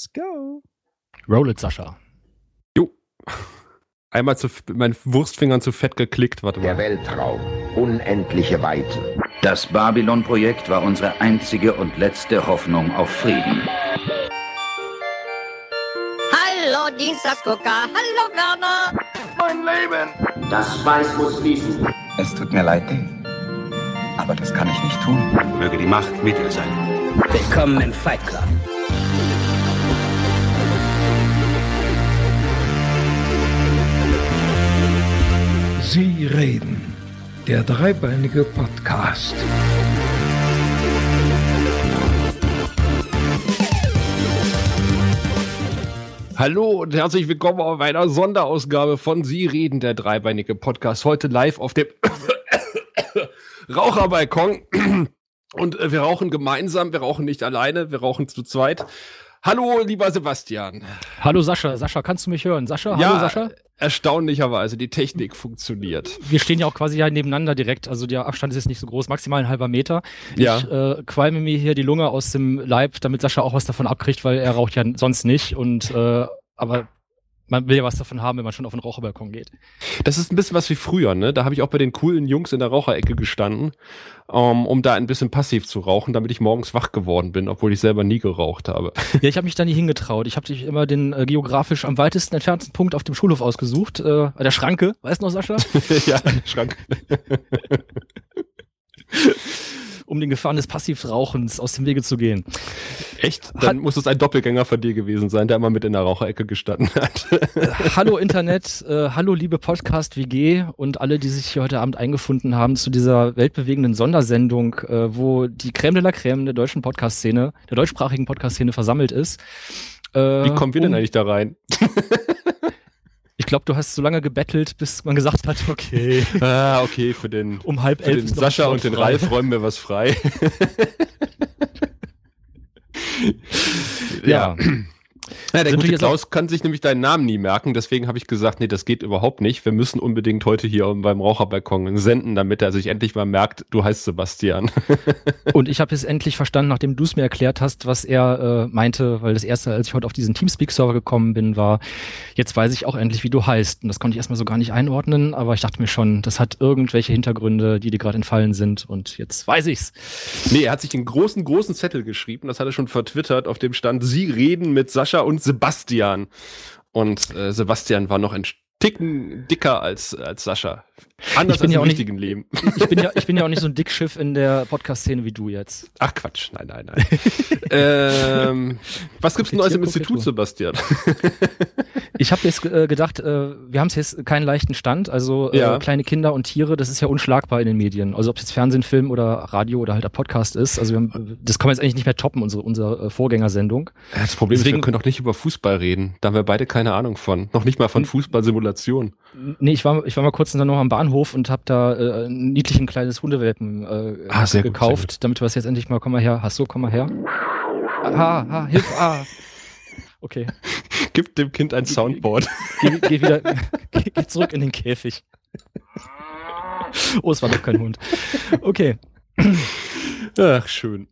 Let's go. Roll it, Sascha. Jo. Einmal meinen Wurstfingern zu fett geklickt. Warte mal. Der Weltraum. Unendliche Weite. Das Babylon-Projekt war unsere einzige und letzte Hoffnung auf Frieden. Hallo, Dienstagsgucker. Hallo, Werner. Mein Leben. Das Schweiß muss fließen. Es tut mir leid, Dave. Aber das kann ich nicht tun. Möge die Macht mit dir sein. Willkommen im Fight Club. Sie reden. Der dreibeinige Podcast. Hallo und herzlich willkommen auf einer Sonderausgabe von Sie reden, der dreibeinige Podcast. Heute live auf dem Raucherbalkon. Und wir rauchen gemeinsam, wir rauchen nicht alleine, wir rauchen zu zweit. Hallo, lieber Sebastian. Hallo, Sascha. Sascha, kannst du mich hören? Sascha, ja, hallo, Sascha. Erstaunlicherweise, die Technik funktioniert. Wir stehen ja auch quasi ja nebeneinander direkt, also der Abstand ist jetzt nicht so groß, maximal ein halber Meter. Ja. Ich qualme mir hier die Lunge aus dem Leib, damit Sascha auch was davon abkriegt, weil er raucht ja sonst nicht. Aber man will ja was davon haben, wenn man schon auf den Raucherbalkon geht. Das ist ein bisschen was wie früher, ne? Da habe ich auch bei den coolen Jungs in der Raucherecke gestanden, um da ein bisschen passiv zu rauchen, damit ich morgens wach geworden bin, obwohl ich selber nie geraucht habe. Ja, ich habe mich da nie hingetraut. Ich habe sich immer den geografisch am weitesten entfernten Punkt auf dem Schulhof ausgesucht, der Schranke. Weißt du noch, Sascha? Ja, der Schranke. Um den Gefahren des Passivrauchens aus dem Wege zu gehen. Echt? Dann muss es ein Doppelgänger von dir gewesen sein, der immer mit in der Raucherecke gestanden hat. Hallo Internet, hallo liebe Podcast-WG und alle, die sich hier heute Abend eingefunden haben zu dieser weltbewegenden Sondersendung, wo die Crème de la Crème der deutschen Podcast-Szene, der deutschsprachigen Podcast-Szene versammelt ist. Wie kommen wir denn eigentlich da rein? Ich glaube, du hast so lange gebettelt, bis man gesagt hat, okay. Okay, für den, um 10:30 für den Sascha und den Ralf räumen wir was frei. Ja. Ja, der gute Klaus kann sich nämlich deinen Namen nie merken, deswegen habe ich gesagt, nee, das geht überhaupt nicht. Wir müssen unbedingt heute hier beim Raucherbalkon senden, damit er sich endlich mal merkt, du heißt Sebastian. Und ich habe es endlich verstanden, nachdem du es mir erklärt hast, was er meinte, weil das erste, als ich heute auf diesen Teamspeak-Server gekommen bin, war, jetzt weiß ich auch endlich, wie du heißt. Und das konnte ich erstmal so gar nicht einordnen, aber ich dachte mir schon, das hat irgendwelche Hintergründe, die dir gerade entfallen sind und jetzt weiß ich's. Nee, er hat sich einen großen Zettel geschrieben, das hat er schon vertwittert, auf dem stand, Sie reden mit Sascha und Sebastian. Und Sebastian war noch ein Ticken dicker als Sascha. Anders als im richtigen Leben. Ich bin ja auch nicht so ein Dickschiff in der Podcast-Szene wie du jetzt. Ach Quatsch, nein. Was gibt's denn Neues im Institut, Sebastian? Ich habe jetzt gedacht, wir haben es jetzt keinen leichten Stand, also kleine Kinder und Tiere, das ist ja unschlagbar in den Medien. Also ob es jetzt Fernsehen, Film oder Radio oder halt der Podcast ist, also das kann man jetzt eigentlich nicht mehr toppen, unsere Vorgängersendung. Ja, das Problem ist, wir können doch nicht über Fußball reden. Da haben wir beide keine Ahnung von. Noch nicht mal von Fußballsimulation. Nee, ich war mal kurz dann noch am Bahnhof und habe da ein niedlichen kleines Hundewelpen gekauft, gut, damit wir es jetzt endlich mal, komm mal her. Hilf, Okay. Gib dem Kind ein Soundboard. Geh zurück in den Käfig. Oh, es war doch kein Hund. Okay. Ach, schön.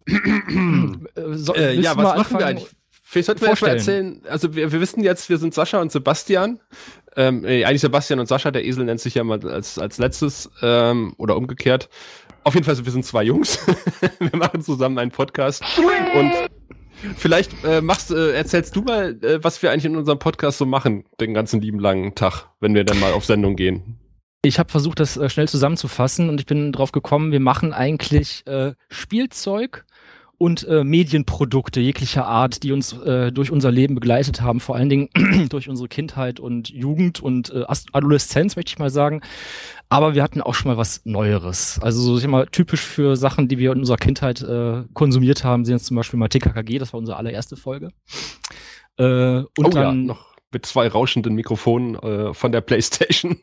Was machen wir eigentlich? Vielleicht sollten wir erst mal erzählen, also wir wissen jetzt, wir sind Sascha und Sebastian. Eigentlich Sebastian und Sascha, der Esel nennt sich ja mal als letztes oder umgekehrt. Auf jeden Fall, wir sind zwei Jungs. Wir machen zusammen einen Podcast und vielleicht erzählst du mal, was wir eigentlich in unserem Podcast so machen, den ganzen lieben langen Tag, wenn wir dann mal auf Sendung gehen. Ich habe versucht, das schnell zusammenzufassen und ich bin drauf gekommen, wir machen eigentlich Spielzeug und Medienprodukte jeglicher Art, die uns durch unser Leben begleitet haben, vor allen Dingen durch unsere Kindheit und Jugend und Adoleszenz, möchte ich mal sagen. Aber wir hatten auch schon mal was Neueres. Also so mal typisch für Sachen, die wir in unserer Kindheit konsumiert haben, sind jetzt zum Beispiel mal TKKG, das war unsere allererste Folge. Und dann noch mit 2 rauschenden Mikrofonen von der PlayStation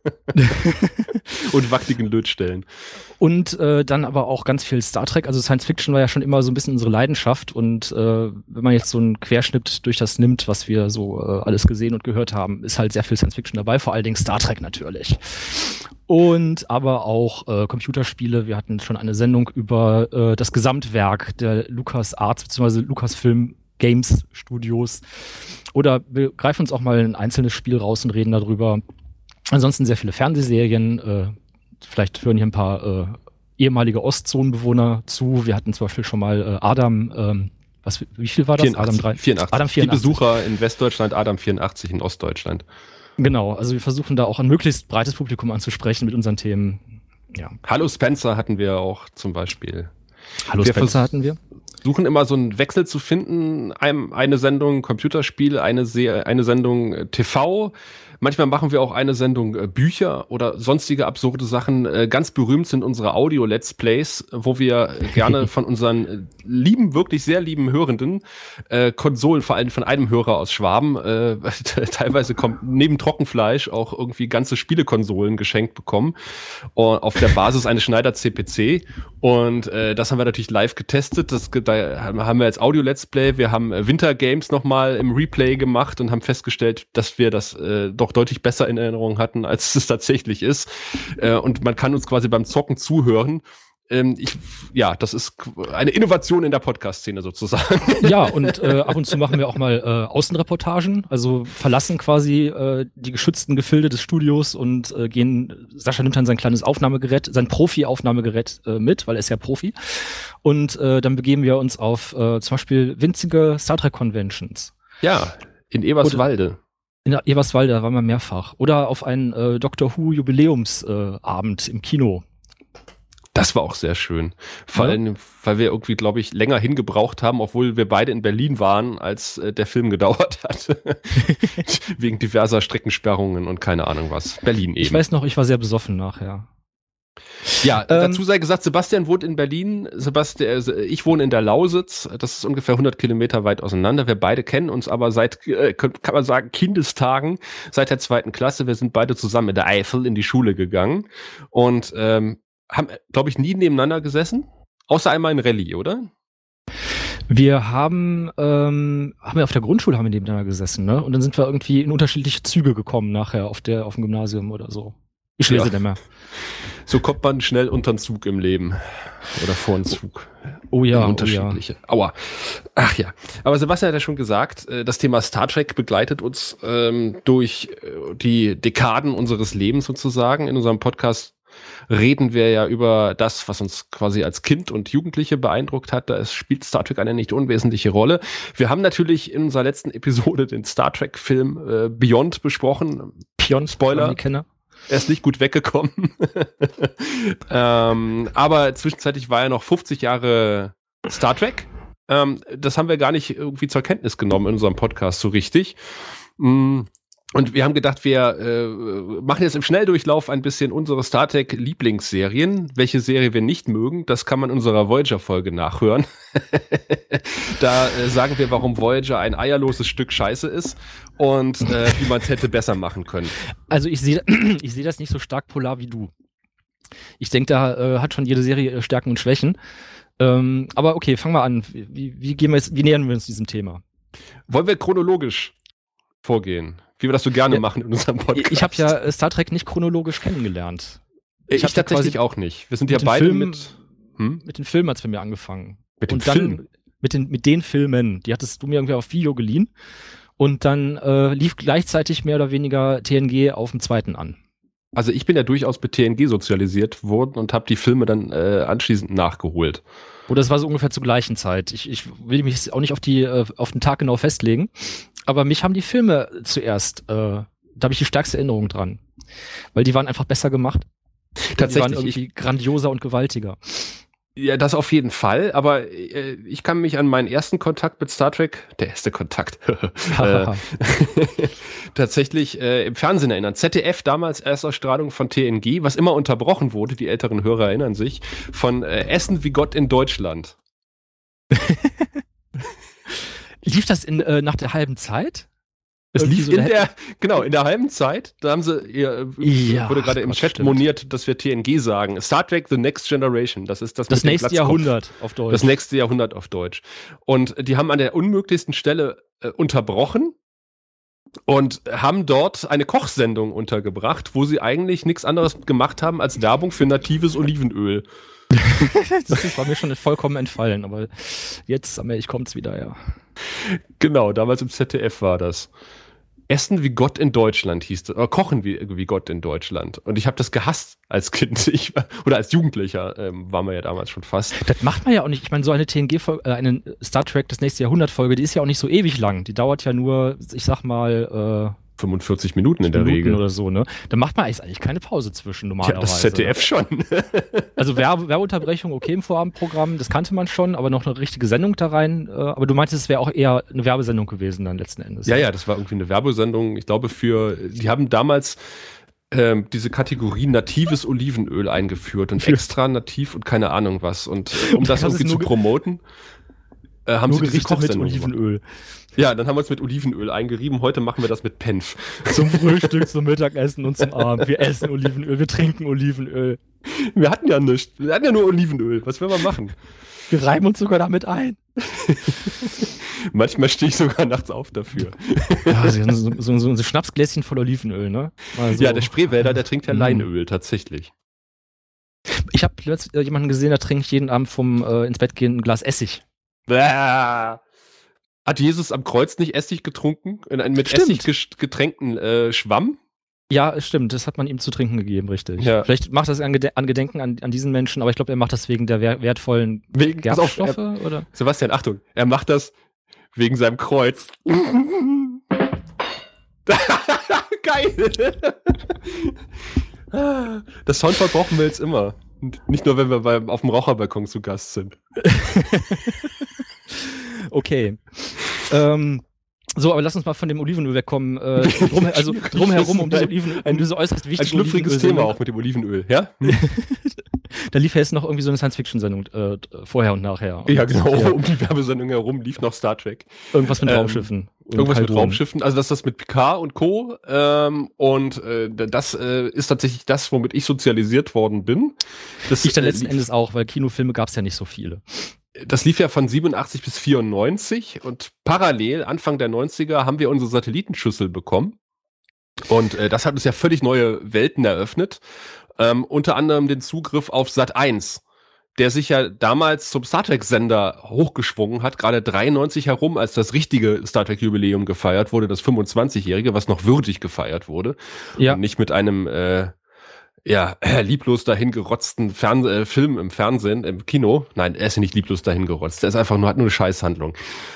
und wackeligen Lötstellen. Und dann aber auch ganz viel Star Trek. Also Science Fiction war ja schon immer so ein bisschen unsere Leidenschaft. Und wenn man jetzt so einen Querschnitt durch das nimmt, was wir so alles gesehen und gehört haben, ist halt sehr viel Science Fiction dabei. Vor allen Dingen Star Trek natürlich. Und aber auch Computerspiele. Wir hatten schon eine Sendung über das Gesamtwerk der LucasArts bzw. Lucasfilm Games-Studios. Oder wir greifen uns auch mal ein einzelnes Spiel raus und reden darüber. Ansonsten sehr viele Fernsehserien. Vielleicht hören hier ein paar ehemalige Ostzonenbewohner zu. Wir hatten zum Beispiel schon mal Adam, wie viel war das? 84, Adam 3? 84. Adam 84. Die Besucher in Westdeutschland, Adam 84 in Ostdeutschland. Genau, also wir versuchen da auch ein möglichst breites Publikum anzusprechen mit unseren Themen. Ja. Hallo Spencer hatten wir auch zum Beispiel. Hallo Spencer hatten wir. Suchen immer so einen Wechsel zu finden. Eine Sendung Computerspiel, eine Sendung TV. Manchmal machen wir auch eine Sendung Bücher oder sonstige absurde Sachen. Ganz berühmt sind unsere Audio-Let's Plays, wo wir gerne von unseren wirklich sehr lieben Hörenden Konsolen, vor allem von einem Hörer aus Schwaben, teilweise kommt neben Trockenfleisch auch irgendwie ganze Spielekonsolen geschenkt bekommen. Auf der Basis eines Schneider CPC. Und das haben wir natürlich live getestet. Da haben wir jetzt Audio-Let's Play. Wir haben Winter Games nochmal im Replay gemacht und haben festgestellt, dass wir das doch deutlich besser in Erinnerung hatten, als es tatsächlich ist. Und man kann uns quasi beim Zocken zuhören. Das ist eine Innovation in der Podcast-Szene sozusagen. Ja, und ab und zu machen wir auch mal Außenreportagen, also verlassen quasi die geschützten Gefilde des Studios und Sascha nimmt dann sein kleines Aufnahmegerät, sein Profi-Aufnahmegerät mit, weil er ist ja Profi. Und dann begeben wir uns auf zum Beispiel winzige Star Trek-Conventions. Ja, in Eberswalde. In Eberswalde, da waren wir mehrfach. Oder auf einen Doctor Who Jubiläumsabend im Kino. Das war auch sehr schön. Vor allem, weil wir irgendwie, glaube ich, länger hingebraucht haben, obwohl wir beide in Berlin waren, als der Film gedauert hat. Wegen diverser Streckensperrungen und keine Ahnung was. Berlin eben. Ich weiß noch, ich war sehr besoffen nachher. Ja, dazu sei gesagt, Sebastian wohnt in Berlin, ich wohne in der Lausitz, das ist ungefähr 100 Kilometer weit auseinander. Wir beide kennen uns aber seit, kann man sagen, Kindestagen, seit der 2. Klasse. Wir sind beide zusammen in der Eifel in die Schule gegangen und haben, glaube ich, nie nebeneinander gesessen, außer einmal in Rallye, oder? Wir haben wir auf der Grundschule nebeneinander gesessen, ne? Und dann sind wir irgendwie in unterschiedliche Züge gekommen nachher auf dem Gymnasium oder so. Ich lese nicht mehr. So kommt man schnell unter den Zug im Leben. Oder vor den Zug. Oh ja, unterschiedliche. Aua. Ach ja. Aber Sebastian hat ja schon gesagt, das Thema Star Trek begleitet uns durch die Dekaden unseres Lebens sozusagen. In unserem Podcast reden wir ja über das, was uns quasi als Kind und Jugendliche beeindruckt hat. Da spielt Star Trek eine nicht unwesentliche Rolle. Wir haben natürlich in unserer letzten Episode den Star Trek-Film Beyond besprochen. Beyond, Spoiler. Er ist nicht gut weggekommen. Aber zwischenzeitlich war er noch 50 Jahre Star Trek. Das haben wir gar nicht irgendwie zur Kenntnis genommen in unserem Podcast so richtig. Und wir haben gedacht, wir machen jetzt im Schnelldurchlauf ein bisschen unsere Star Trek Lieblingsserien. Welche Serie wir nicht mögen, das kann man in unserer Voyager-Folge nachhören. Da sagen wir, warum Voyager ein eierloses Stück Scheiße ist und wie man es hätte besser machen können. Also ich sehe das nicht so stark polar wie du. Ich denke, da hat schon jede Serie ihre Stärken und Schwächen. Aber okay, fangen wir an. Wie nähern wir uns diesem Thema? Wollen wir chronologisch vorgehen? Wie wir das so gerne machen in unserem Podcast. Ich habe ja Star Trek nicht chronologisch kennengelernt. Ich tatsächlich auch nicht. Wir sind ja beide mit den Filmen hat's bei mir angefangen. Mit den Filmen? Mit den Filmen. Die hattest du mir irgendwie auf Video geliehen. Und dann lief gleichzeitig mehr oder weniger TNG auf dem 2. an. Also ich bin ja durchaus mit TNG sozialisiert worden und habe die Filme dann anschließend nachgeholt. Oder das war so ungefähr zur gleichen Zeit. Ich will mich auch nicht auf den Tag genau festlegen. Aber mich haben die Filme zuerst, da habe ich die stärkste Erinnerung dran. Weil die waren einfach besser gemacht. Tatsächlich. Die waren irgendwie grandioser und gewaltiger. Ja, das auf jeden Fall. Aber ich kann mich an meinen ersten Kontakt mit Star Trek, der erste Kontakt, tatsächlich im Fernsehen erinnern. ZDF, damals Erstausstrahlung von TNG, was immer unterbrochen wurde, die älteren Hörer erinnern sich, von Essen wie Gott in Deutschland. Lief das nach der halben Zeit? Es lief so in der halben Zeit. Da haben sie, wurde gerade im Chat moniert, dass wir TNG sagen. Star Trek The Next Generation. Das ist das nächste Jahrhundert auf Deutsch. Das nächste Jahrhundert auf Deutsch. Und die haben an der unmöglichsten Stelle unterbrochen und haben dort eine Kochsendung untergebracht, wo sie eigentlich nichts anderes gemacht haben als Werbung für natives Olivenöl. Das war mir schon vollkommen entfallen, aber jetzt allmählich kommt's wieder, ja. Genau, damals im ZDF war das. Essen wie Gott in Deutschland hieß das, oder Kochen wie Gott in Deutschland. Und ich habe das gehasst als Kind. Oder als Jugendlicher war man ja damals schon fast. Das macht man ja auch nicht. Ich meine, so eine TNG-Folge, eine Star Trek, das nächste Jahrhundert-Folge, die ist ja auch nicht so ewig lang. Die dauert ja nur, ich sag mal, 45 Minuten in der Regel. Oder so, ne? Da macht man eigentlich keine Pause zwischen normalerweise. Ja, das ZDF schon. Also Werbeunterbrechung, okay, im Vorabendprogramm, das kannte man schon, aber noch eine richtige Sendung da rein. Aber du meintest, es wäre auch eher eine Werbesendung gewesen dann letzten Endes. Ja, das war irgendwie eine Werbesendung. Ich glaube die haben damals diese Kategorie natives Olivenöl eingeführt und extra nativ und keine Ahnung was. Und um das irgendwie zu promoten, haben sie diese Kochsendung mit Olivenöl. Ja, dann haben wir uns mit Olivenöl eingerieben. Heute machen wir das mit Penf. Zum Frühstück, zum Mittagessen und zum Abend. Wir essen Olivenöl, wir trinken Olivenöl. Wir hatten ja nichts. Wir hatten ja nur Olivenöl. Was will man machen? Wir reiben uns sogar damit ein. Manchmal stehe ich sogar nachts auf dafür. Ja, so ein Schnapsgläschen voll Olivenöl, ne? Also, ja, der Spreewälder, der trinkt ja Leinöl, tatsächlich. Ich habe letztens jemanden gesehen, der trinkt jeden Abend vom ins Bett gehen ein Glas Essig. Hat Jesus am Kreuz nicht Essig getrunken? Mit Essig getränkten Schwamm? Ja, stimmt. Das hat man ihm zu trinken gegeben, richtig. Ja. Vielleicht macht das an Gedenken an diesen Menschen, aber ich glaube, er macht das wegen der wertvollen Gerbstoffe. Oder? Sebastian, Achtung, er macht das wegen seinem Kreuz. Geil! Das Soundboard brauchen wir jetzt immer. Nicht nur, wenn wir auf dem Raucherbalkon zu Gast sind. Okay. So, aber lass uns mal von dem Olivenöl wegkommen. Drumherum um diese äußerst wichtige ein schlüpfriges Thema auch mit dem Olivenöl, ja? Da lief ja jetzt noch irgendwie so eine Science-Fiction-Sendung vorher und nachher. Ja, genau. Ja. Um die Werbesendung herum lief noch Star Trek. Irgendwas mit Raumschiffen. Irgendwas mit Raumschiffen. Also das ist das mit Picard und Co. Das ist tatsächlich das, womit ich sozialisiert worden bin. Das ich dann letzten Endes auch, weil Kinofilme gab es ja nicht so viele. Das lief ja von 87 bis 94 und parallel, Anfang der 90er, haben wir unsere Satellitenschüssel bekommen. Und das hat uns ja völlig neue Welten eröffnet. Unter anderem den Zugriff auf Sat.1, der sich ja damals zum Star Trek-Sender hochgeschwungen hat, gerade 93 herum, als das richtige Star Trek-Jubiläum gefeiert wurde, das 25-jährige, was noch würdig gefeiert wurde. Ja. Und nicht mit einem lieblos dahingerotzten Film im Fernsehen, im Kino. Nein, er ist ja nicht lieblos dahingerotzt. Er ist einfach nur, hat nur eine Scheißhandlung.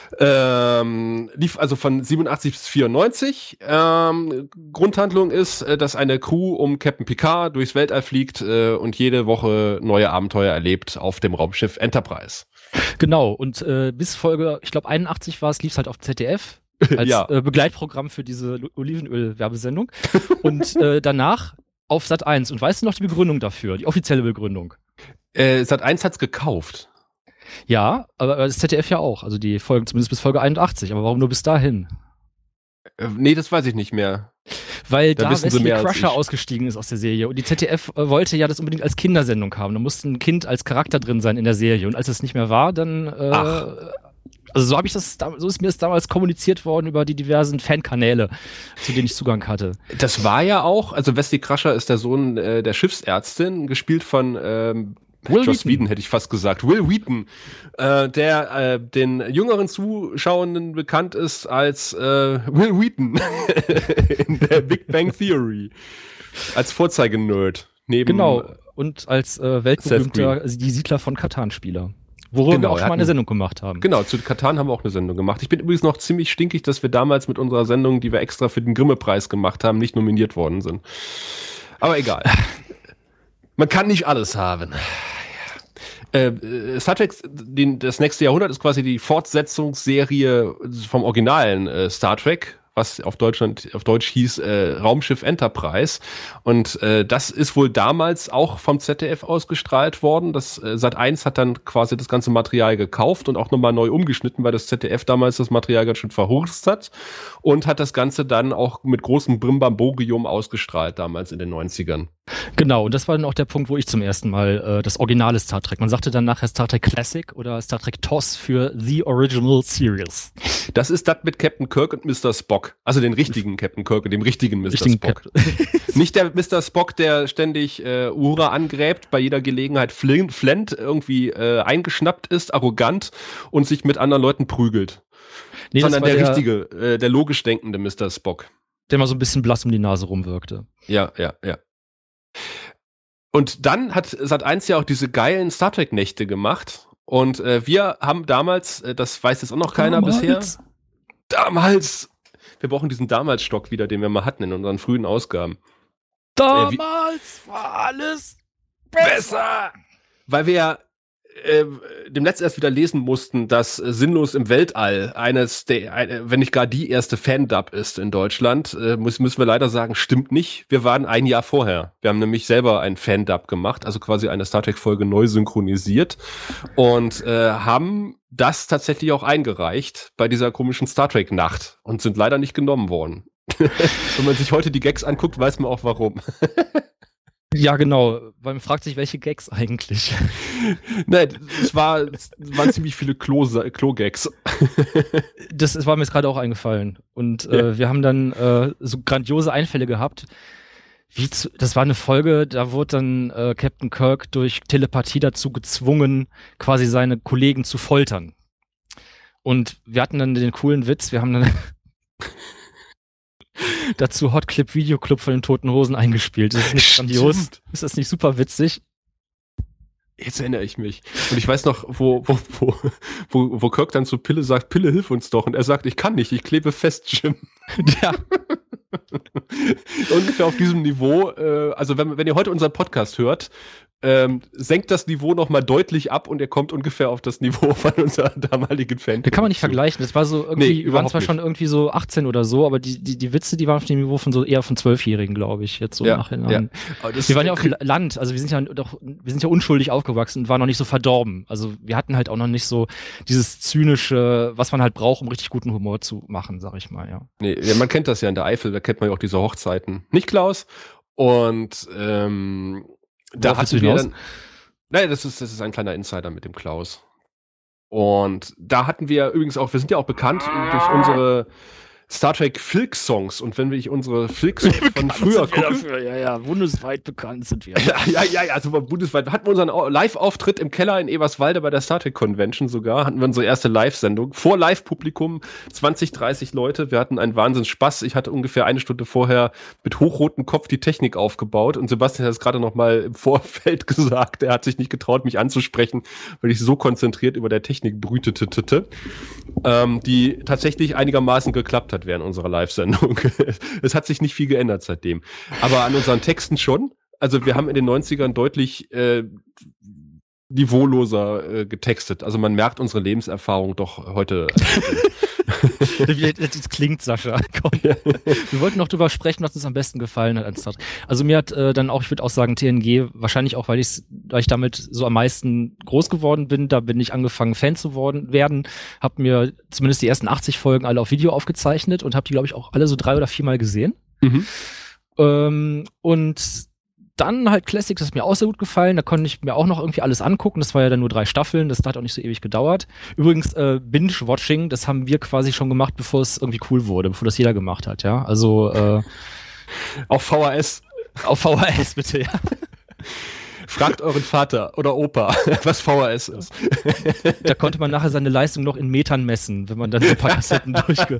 Lief also von 87 bis 94. Grundhandlung ist, dass eine Crew um Captain Picard durchs Weltall fliegt und jede Woche neue Abenteuer erlebt auf dem Raumschiff Enterprise. Genau, und bis Folge, ich glaube 81 war es, lief es halt auf ZDF als Begleitprogramm für diese Olivenöl-Werbesendung. Und danach auf Sat.1. Und weißt du noch die Begründung dafür, die offizielle Begründung? Sat.1 hat's gekauft. Ja, aber das ZDF ja auch. Also die Folgen, zumindest bis Folge 81. Aber warum nur bis dahin? Nee, das weiß ich nicht mehr. Weil da Wesley Crusher ausgestiegen ist aus der Serie. Und die ZDF wollte ja das unbedingt als Kindersendung haben. Da musste ein Kind als Charakter drin sein in der Serie. Und als es nicht mehr war, dann also so ist mir das damals kommuniziert worden über die diversen Fankanäle, zu denen ich Zugang hatte. Das war ja auch, also Wesley Crusher ist der Sohn der Schiffsärztin, gespielt von Joss Whedon, hätte ich fast gesagt. Will Wheaton, der den jüngeren Zuschauenden bekannt ist als Will Wheaton in der Big Bang Theory. Als Vorzeigenerd. Genau, und als weltberühmter die Siedler von Katan-Spieler. Worüber wir auch schon mal eine Sendung gemacht haben. Genau, zu Katan haben wir auch eine Sendung gemacht. Ich bin übrigens noch ziemlich stinkig, dass wir damals mit unserer Sendung, die wir extra für den Grimme-Preis gemacht haben, nicht nominiert worden sind. Aber egal. Man kann nicht alles haben. Star Trek, das nächste Jahrhundert ist quasi die Fortsetzungsserie vom originalen Star Trek, was auf Deutsch hieß Raumschiff Enterprise. Und das ist wohl damals auch vom ZDF ausgestrahlt worden. Das Sat.1 hat dann quasi das ganze Material gekauft und auch nochmal neu umgeschnitten, weil das ZDF damals das Material ganz schön verhurst hat. Und hat das Ganze dann auch mit großem Brimbamborium ausgestrahlt, damals in den 90ern. Genau, und das war dann auch der Punkt, wo ich zum ersten Mal das originale Star Trek, man sagte dann nachher Star Trek Classic oder Star Trek TOS für The Original Series. Das ist das mit Captain Kirk und Mr. Spock. Spock. Also den richtigen Captain Kirk und dem richtigen Mr. Spock. Nicht der Mr. Spock, der ständig Uhura angräbt, bei jeder Gelegenheit flennt, irgendwie eingeschnappt ist, arrogant und sich mit anderen Leuten prügelt. Nee, sondern der richtige, der logisch denkende Mr. Spock. Der mal so ein bisschen blass um die Nase rumwirkte. Ja. Und dann hat Sat.1 ja auch diese geilen Star Trek-Nächte gemacht. Und wir haben damals, das weiß jetzt auch noch keiner bisher. Damals! Wir brauchen diesen Damals-Stock wieder, den wir mal hatten in unseren frühen Ausgaben. Damals war alles besser! Weil wir ja demnächst erst wieder lesen mussten, dass Sinnlos im Weltall wenn nicht gar die erste Fan-Dub ist in Deutschland, müssen wir leider sagen, stimmt nicht. Wir waren ein Jahr vorher. Wir haben nämlich selber einen Fan-Dub gemacht, also quasi eine Star Trek-Folge neu synchronisiert und haben das tatsächlich auch eingereicht bei dieser komischen Star Trek-Nacht und sind leider nicht genommen worden. Wenn man sich heute die Gags anguckt, weiß man auch warum. Ja, genau, weil man fragt sich, welche Gags eigentlich. Nein, es waren ziemlich viele Klo-Gags. Das war mir jetzt gerade auch eingefallen. Und wir haben dann so grandiose Einfälle gehabt. Das war eine Folge, da wurde dann Captain Kirk durch Telepathie dazu gezwungen, quasi seine Kollegen zu foltern. Und wir hatten dann den coolen Witz, wir haben dann dazu Hot Clip Video Club von den Toten Hosen eingespielt. Das ist nicht grandios. Ist das nicht super witzig? Jetzt erinnere ich mich. Und ich weiß noch, wo Kirk dann zu Pille sagt, Pille, hilf uns doch. Und er sagt, ich kann nicht, ich klebe fest, Jim. Ja. Ungefähr auf diesem Niveau, also wenn ihr heute unseren Podcast hört, senkt das Niveau nochmal deutlich ab und ihr kommt ungefähr auf das Niveau von unserer damaligen Fan. Da kann man nicht vergleichen. Das war so irgendwie, waren zwar schon irgendwie so 18 oder so, aber die Witze, die waren auf dem Niveau von so eher von 12-Jährigen, glaube ich, jetzt so nachhinein. Ja. Wir waren ja auf dem Land, also wir sind ja unschuldig aufgewachsen und waren noch nicht so verdorben. Also wir hatten halt auch noch nicht so dieses zynische, was man halt braucht, um richtig guten Humor zu machen, sag ich mal, ja. Nee, man kennt das ja in der Eifel, da kennt man ja auch diese Hochzeiten. Nicht, Klaus? Und da hatten wir dann, nein, das ist ein kleiner Insider mit dem Klaus. Und da hatten wir übrigens auch, wir sind ja auch bekannt durch unsere Star Trek Filk-Songs. Und wenn ich unsere Filk-Songs von früher gucke. Ja, bundesweit bekannt sind wir. Ja, also bundesweit. Hatten wir unseren Live-Auftritt im Keller in Eberswalde bei der Star Trek Convention sogar. Hatten wir unsere erste Live-Sendung. Vor Live-Publikum, 20, 30 Leute. Wir hatten einen Wahnsinns-Spaß. Ich hatte ungefähr eine Stunde vorher mit hochrotem Kopf die Technik aufgebaut. Und Sebastian hat es gerade noch mal im Vorfeld gesagt. Er hat sich nicht getraut, mich anzusprechen, weil ich so konzentriert über der Technik brütete. Die tatsächlich einigermaßen geklappt hat während unserer Live-Sendung. Es hat sich nicht viel geändert seitdem. Aber an unseren Texten schon. Also wir haben in den 90ern deutlich niveauloser getextet. Also man merkt unsere Lebenserfahrung doch heute. Das klingt, Sascha. Komm. Ja. Wir wollten noch drüber sprechen, was uns am besten gefallen hat. Also mir hat dann auch, ich würde auch sagen, TNG, wahrscheinlich auch, weil ich damit so am meisten groß geworden bin, da bin ich angefangen, Fan zu werden, habe mir zumindest die ersten 80 Folgen alle auf Video aufgezeichnet und habe die, glaube ich, auch alle so 3 oder 4 Mal gesehen. Und dann halt Classic, das ist mir auch sehr gut gefallen. Da konnte ich mir auch noch irgendwie alles angucken. Das war ja dann nur 3 Staffeln. Das hat auch nicht so ewig gedauert. Übrigens, Binge-Watching, das haben wir quasi schon gemacht, bevor es irgendwie cool wurde, bevor das jeder gemacht hat, ja. Also, auf VHS. Auf VHS, bitte, ja. Fragt euren Vater oder Opa, was VHS ist. Da konnte man nachher seine Leistung noch in Metern messen, wenn man dann so ein paar Kassetten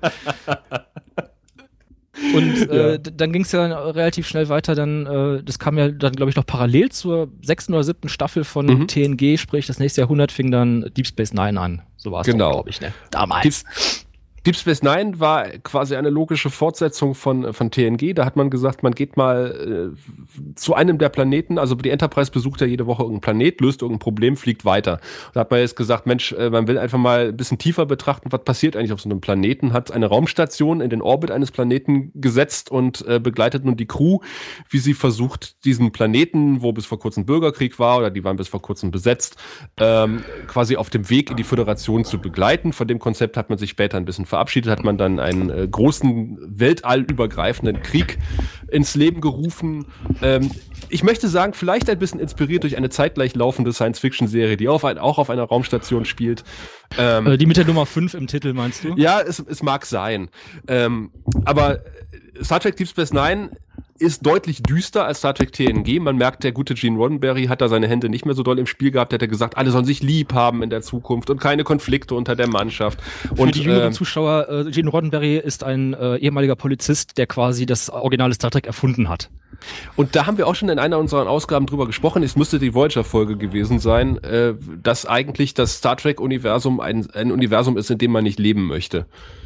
Und dann ging es ja relativ schnell weiter, das kam ja dann, glaube ich, noch parallel zur 6. oder 7. Staffel von TNG, sprich das nächste Jahrhundert fing dann Deep Space Nine an. So war es, glaube ich, ne? Damals. Deep Space Nine war quasi eine logische Fortsetzung von TNG. Da hat man gesagt, man geht mal zu einem der Planeten. Also die Enterprise besucht ja jede Woche irgendeinen Planet, löst irgendein Problem, fliegt weiter. Da hat man jetzt gesagt, Mensch, man will einfach mal ein bisschen tiefer betrachten, was passiert eigentlich auf so einem Planeten. Hat eine Raumstation in den Orbit eines Planeten gesetzt und begleitet nun die Crew, wie sie versucht, diesen Planeten, wo bis vor kurzem Bürgerkrieg war, oder die waren bis vor kurzem besetzt, quasi auf dem Weg in die Föderation zu begleiten. Von dem Konzept hat man sich später ein bisschen verabschiedet, hat man dann einen großen weltallübergreifenden Krieg ins Leben gerufen. Ich möchte sagen, vielleicht ein bisschen inspiriert durch eine zeitgleich laufende Science-Fiction-Serie, die auch auf einer Raumstation spielt. Die mit der Nummer 5 im Titel, meinst du? Ja, es mag sein. Aber Star Trek Deep Space Nine ist deutlich düster als Star Trek TNG. Man merkt, der gute Gene Roddenberry hat da seine Hände nicht mehr so doll im Spiel gehabt. Der hat gesagt, alle sollen sich lieb haben in der Zukunft und keine Konflikte unter der Mannschaft. Für die jüngeren Zuschauer, Gene Roddenberry ist ein ehemaliger Polizist, der quasi das originale Star Trek erfunden hat. Und da haben wir auch schon in einer unserer Ausgaben drüber gesprochen, es müsste die Voyager-Folge gewesen sein, dass eigentlich das Star Trek-Universum ein Universum ist, in dem man nicht leben möchte.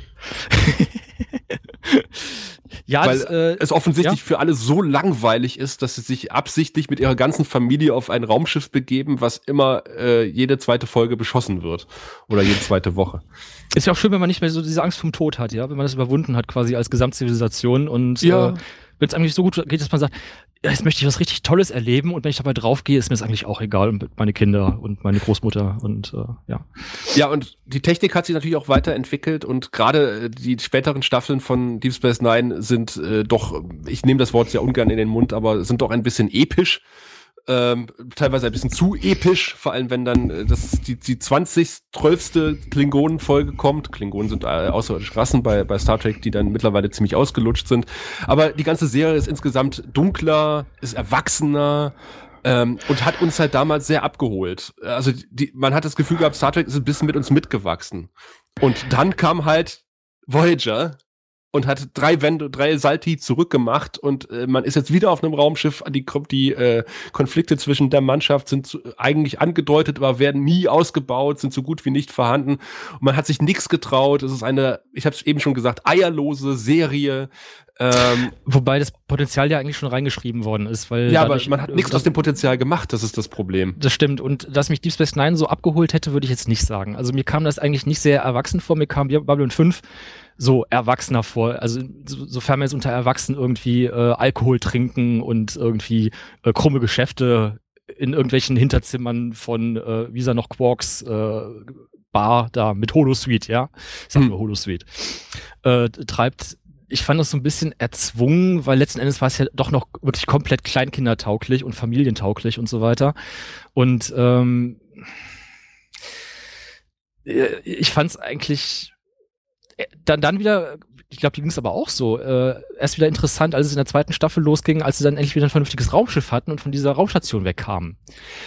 Ja, weil es offensichtlich für alle so langweilig ist, dass sie sich absichtlich mit ihrer ganzen Familie auf ein Raumschiff begeben, was immer jede zweite Folge beschossen wird. Oder jede zweite Woche. Ist ja auch schön, wenn man nicht mehr so diese Angst vom Tod hat, ja, wenn man das überwunden hat, quasi als Gesamtzivilisation. Und wenn es eigentlich so gut geht, dass man sagt, jetzt möchte ich was richtig Tolles erleben und wenn ich dabei draufgehe, ist mir das eigentlich auch egal und meine Kinder und meine Großmutter und ja. Ja, und die Technik hat sich natürlich auch weiterentwickelt und gerade die späteren Staffeln von Deep Space Nine sind doch, ich nehme das Wort sehr ungern in den Mund, aber sind doch ein bisschen episch. Teilweise ein bisschen zu episch, vor allem wenn dann die 12. Klingonen-Folge kommt. Klingonen sind außerirdische Rassen bei Star Trek, die dann mittlerweile ziemlich ausgelutscht sind. Aber die ganze Serie ist insgesamt dunkler, ist erwachsener und hat uns halt damals sehr abgeholt. Also man hat das Gefühl gehabt, Star Trek ist ein bisschen mit uns mitgewachsen. Und dann kam halt Voyager und hat 3 Salti zurückgemacht und man ist jetzt wieder auf einem Raumschiff. Die Konflikte zwischen der Mannschaft sind eigentlich angedeutet, aber werden nie ausgebaut, sind so gut wie nicht vorhanden. Und man hat sich nichts getraut. Es ist eine, ich habe es eben schon gesagt, eierlose Serie. Wobei das Potenzial ja eigentlich schon reingeschrieben worden ist. Weil ja, aber man hat nichts aus dem Potenzial gemacht, das ist das Problem. Das stimmt. Und dass mich Deep Space Nine so abgeholt hätte, würde ich jetzt nicht sagen. Also mir kam das eigentlich nicht sehr erwachsen vor. Mir kam Babylon 5 so erwachsener vor, also sofern man jetzt unter Erwachsenen irgendwie Alkohol trinken und irgendwie krumme Geschäfte in irgendwelchen Hinterzimmern von Visa noch Quarks Bar da mit Holosuite, ja, ich sag nur Holosuite, treibt. Ich fand das so ein bisschen erzwungen, weil letzten Endes war es ja doch noch wirklich komplett kleinkindertauglich und familientauglich und so weiter. Und ich fand es eigentlich dann wieder, ich glaube, die ging es aber auch so, erst wieder interessant, als es in der zweiten Staffel losging, als sie dann endlich wieder ein vernünftiges Raumschiff hatten und von dieser Raumstation wegkamen.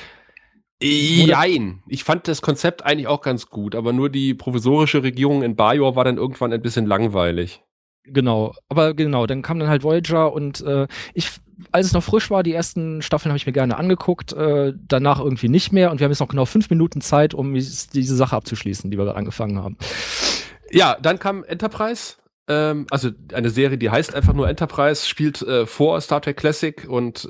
Nein, ich fand das Konzept eigentlich auch ganz gut, aber nur die provisorische Regierung in Bajor war dann irgendwann ein bisschen langweilig. Genau, aber genau, dann kam dann halt Voyager und als es noch frisch war, die ersten Staffeln habe ich mir gerne angeguckt, danach irgendwie nicht mehr und wir haben jetzt noch genau 5 Minuten Zeit, um diese Sache abzuschließen, die wir gerade angefangen haben. Ja, dann kam Enterprise, also eine Serie, die heißt einfach nur Enterprise, spielt vor Star Trek Classic und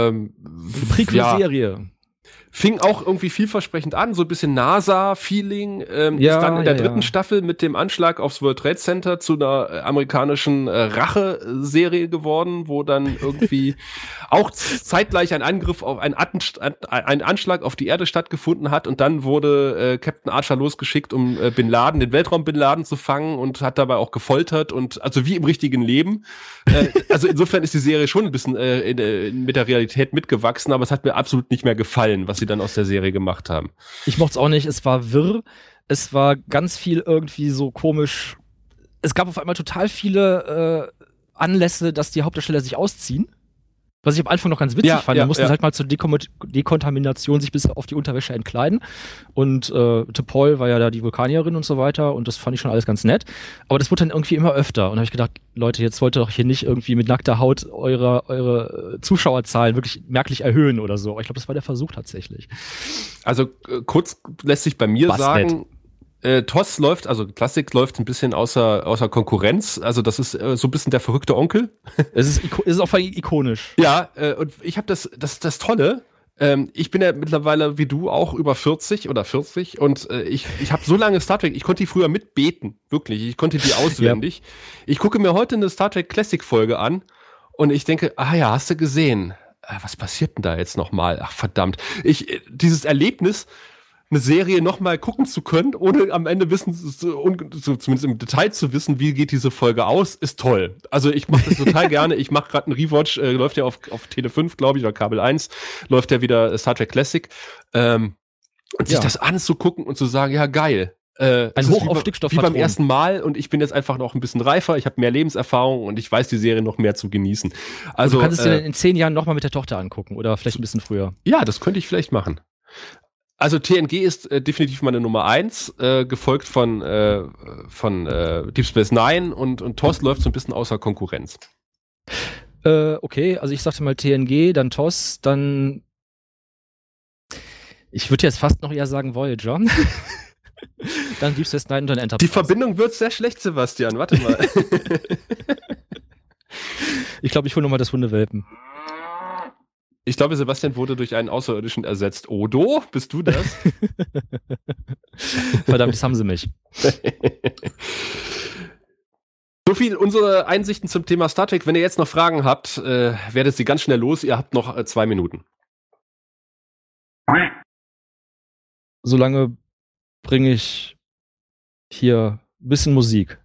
Prequel-Serie. Fing auch irgendwie vielversprechend an, so ein bisschen NASA-Feeling, ist dann in der dritten Staffel mit dem Anschlag aufs World Trade Center zu einer amerikanischen Rache-Serie geworden, wo dann irgendwie auch zeitgleich ein Angriff auf ein Anschlag auf die Erde stattgefunden hat und dann wurde Captain Archer losgeschickt, um den Weltraum Bin Laden zu fangen und hat dabei auch gefoltert und also wie im richtigen Leben. Also insofern ist die Serie schon ein bisschen mit der Realität mitgewachsen, aber es hat mir absolut nicht mehr gefallen, was sie dann aus der Serie gemacht haben. Ich mochte es auch nicht, es war wirr, es war ganz viel irgendwie so komisch. Es gab auf einmal total viele Anlässe, dass die Hauptdarsteller sich ausziehen. Was ich am Anfang noch ganz witzig fand. Da mussten sie halt mal zur Dekontamination sich bis auf die Unterwäsche entkleiden. Und T'Pol war ja da die Vulkanierin und so weiter. Und das fand ich schon alles ganz nett. Aber das wurde dann irgendwie immer öfter. Und da habe ich gedacht, Leute, jetzt wollt ihr doch hier nicht irgendwie mit nackter Haut eure Zuschauerzahlen wirklich merklich erhöhen oder so. Aber ich glaube, das war der Versuch tatsächlich. Also kurz lässt sich bei mir sagen, TOS läuft, also Classic läuft ein bisschen außer Konkurrenz. Also das ist so ein bisschen der verrückte Onkel. Es ist auch ikonisch. Ja, und ich habe das Tolle. Ich bin ja mittlerweile wie du auch über 40 und ich habe so lange Star Trek, ich konnte die früher mitbeten, wirklich. Ich konnte die auswendig. Ja. Ich gucke mir heute eine Star Trek Classic Folge an und ich denke, hast du gesehen? Was passiert denn da jetzt nochmal? Ach verdammt. Dieses Erlebnis eine Serie nochmal gucken zu können, ohne am Ende zumindest im Detail zu wissen, wie geht diese Folge aus, ist toll. Also ich mache das total gerne. Ich mache gerade einen Rewatch, läuft ja auf Tele 5, glaube ich, oder Kabel 1, läuft ja wieder Star Trek Classic. Und sich das anzugucken und zu sagen, ja geil. Ein Hoch auf Stickstoff wie beim ersten Mal und ich bin jetzt einfach noch ein bisschen reifer, ich habe mehr Lebenserfahrung und ich weiß die Serie noch mehr zu genießen. Also, du kannst es dir in 10 Jahren nochmal mit der Tochter angucken oder vielleicht ein bisschen früher. Ja, das könnte ich vielleicht machen. Also TNG ist definitiv meine Nummer 1, gefolgt von Deep Space Nine und TOS läuft so ein bisschen außer Konkurrenz. Okay, also ich sagte mal TNG, dann TOS, dann ich würde jetzt fast noch eher sagen Voyager. Dann Deep Space Nine und dann Enterprise. Die Verbindung wird sehr schlecht, Sebastian, warte mal. Ich glaube, ich hole nochmal das Hundewelpen. Ich glaube, Sebastian wurde durch einen Außerirdischen ersetzt. Odo, bist du das? Verdammt, jetzt haben sie mich. So viel unsere Einsichten zum Thema Star Trek. Wenn ihr jetzt noch Fragen habt, werdet sie ganz schnell los. Ihr habt noch 2 Minuten. Solange bringe ich hier ein bisschen Musik.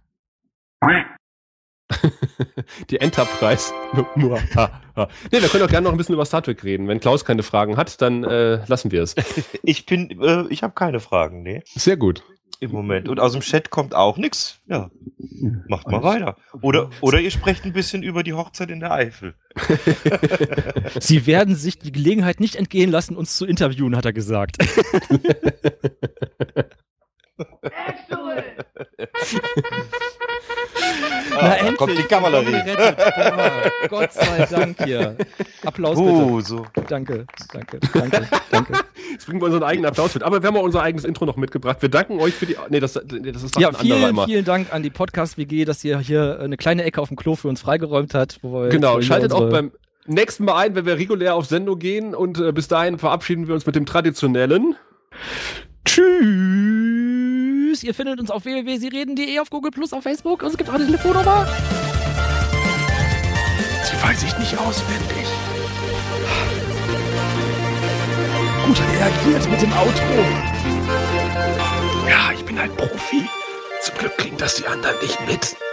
Die Enterprise. Nee, wir können auch gerne noch ein bisschen über Star Trek reden. Wenn Klaus keine Fragen hat, dann lassen wir es. Ich habe keine Fragen, nee. Sehr gut. Im Moment. Und aus dem Chat kommt auch nichts. Ja, macht mal weiter. Oder ihr sprecht ein bisschen über die Hochzeit in der Eifel. Sie werden sich die Gelegenheit nicht entgehen lassen, uns zu interviewen, hat er gesagt. Excellent! Na, endlich. Kommt die Kavallerie. Boah, Gott sei Dank hier. Applaus bitte. So. Danke. Jetzt bringen wir unseren eigenen Applaus mit. Aber wir haben auch unser eigenes Intro noch mitgebracht. Wir danken euch für die... Nee, das ist ja, vielen Dank an die Podcast-WG, dass ihr hier eine kleine Ecke auf dem Klo für uns freigeräumt hat. Genau, schaltet auch beim nächsten Mal ein, wenn wir regulär auf Sendung gehen. Und bis dahin verabschieden wir uns mit dem traditionellen... Tschüss! Ihr findet uns auf www.siereden.de, auf Google+, auf Facebook und es gibt auch eine Telefonnummer. Die weiß ich nicht auswendig. Gut reagiert mit dem Outro. Ja, ich bin halt Profi. Zum Glück kriegen das die anderen nicht mit.